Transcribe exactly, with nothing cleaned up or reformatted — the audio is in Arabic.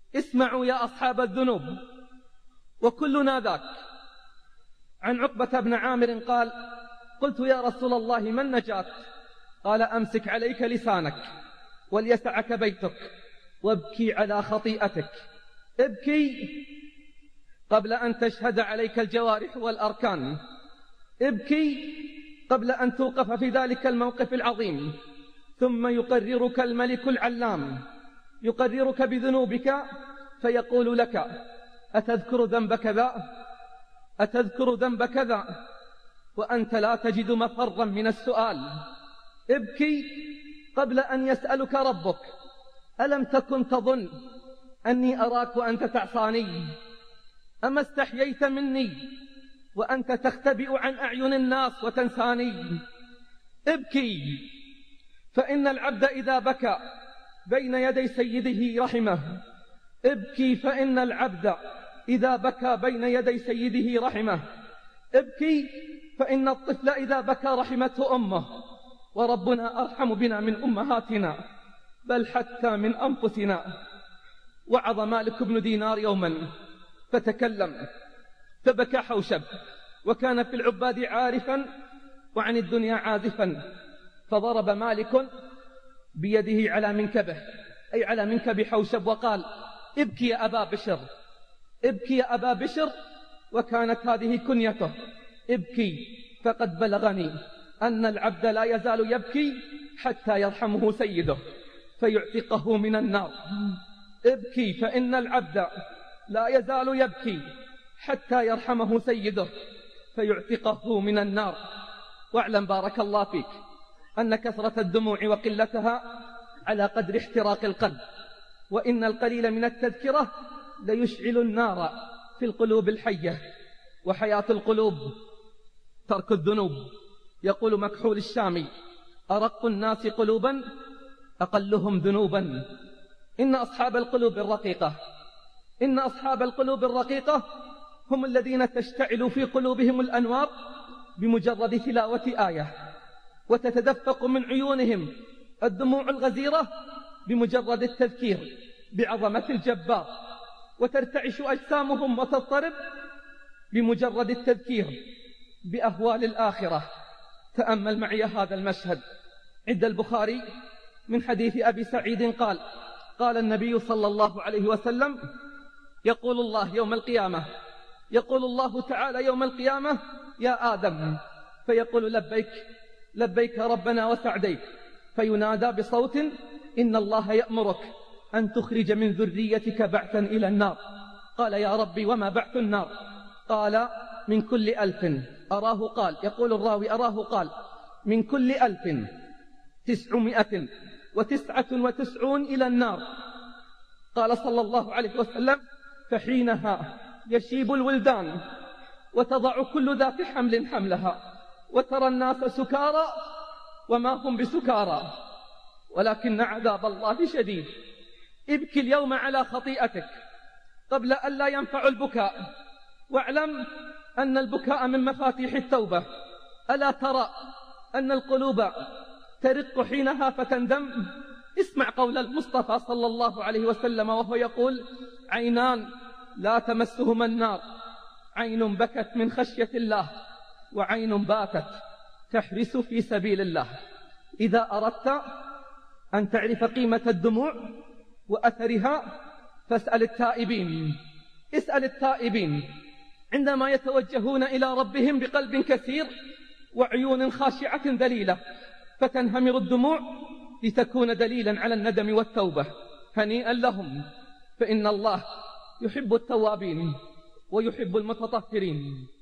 اسمعوا يا أصحاب الذنوب وكلنا ذاك. عن عقبة بن عامر قال: قلت يا رسول الله ما النجاة؟ قال: أمسك عليك لسانك وليسعك بيتك وابكي على خطيئتك. ابكي قبل أن تشهد عليك الجوارح والأركان، ابكي قبل أن توقف في ذلك الموقف العظيم. ثم يقررك الملك العلام، يقررك بذنوبك فيقول لك: أتذكر ذنب كذا؟ أتذكر ذنب كذا؟ وأنت لا تجد مفرا من السؤال. ابكي قبل أن يسألك ربك: ألم تكن تظن أني أراك وأنت تعصاني؟ أما استحييت مني وأنت تختبئ عن أعين الناس وتنساني؟ ابكي فإن العبد إذا بكى بين يدي سيده رحمه. ابكي فإن العبد إذا بكى بين يدي سيده رحمه. ابكي فإن الطفل إذا بكى رحمته أمه، وربنا أرحم بنا من أمهاتنا بل حتى من أنفسنا. وعظ مالك بن دينار يوما فتكلم فبكى حوشب، وكان في العباد عارفا وعن الدنيا عازفا، فضرب مالك بيده على منكبه أي على منكب حوشب وقال: ابكي يا أبا بشر، ابكي يا أبا بشر. وكانت هذه كنيته: ابكي فقد بلغني أن العبد لا يزال يبكي حتى يرحمه سيده فيعتقه من النار. ابكي فإن العبد لا يزال يبكي حتى يرحمه سيده فيعتقه من النار. واعلم بارك الله فيك أن كثرة الدموع وقلتها على قدر احتراق القلب، وإن القليل من التذكرة ليشعل النار في القلوب الحية. وحياة القلوب ترك الذنوب. يقول مكحول الشامي: أرق الناس قلوبا أقلهم ذنوبا. إن أصحاب القلوب الرقيقة إن أصحاب القلوب الرقيقة هم الذين تشتعل في قلوبهم الأنوار بمجرد تلاوة آية، وتتدفق من عيونهم الدموع الغزيرة بمجرد التذكير بعظمة الجبار، وترتعش أجسامهم وتضطرب بمجرد التذكير بأهوال الآخرة. تأمل معي هذا المشهد عند البخاري من حديث أبي سعيد قال: قال النبي صلى الله عليه وسلم: يقول الله يوم القيامة يقول الله تعالى يوم القيامة: يا آدم، فيقول: لبيك لبيك ربنا وسعديك. فينادى بصوت: إن الله يأمرك أن تخرج من ذريتك بعثا إلى النار. قال: يا ربي وما بعث النار؟ قال: من كل ألف أراه قال يقول الراوي أراه قال من كل ألف تسعمائة وتسعة وتسعون إلى النار. قال صلى الله عليه وسلم: فحينها يشيب الولدان وتضع كل ذات حمل حملها، وترى الناس سكارى وما هم بسكارى ولكن عذاب الله شديد. ابكي اليوم على خطيئتك قبل أن لا ينفع البكاء، واعلم أن البكاء من مفاتيح التوبة. ألا ترى أن القلوب ترق حينها فتندم؟ اسمع قول المصطفى صلى الله عليه وسلم وهو يقول: عينان لا تمسهما النار، عين بكت من خشية الله، وعين باتت تحرس في سبيل الله. إذا أردت أن تعرف قيمة الدموع وأثرها فاسأل التائبين اسأل التائبين عندما يتوجهون إلى ربهم بقلب كثير وعيون خاشعة ذليلة، فتنهمر الدموع لتكون دليلا على الندم والتوبة. هنيئا لهم، فإن الله يحب التوابين ويحب المتطهرين.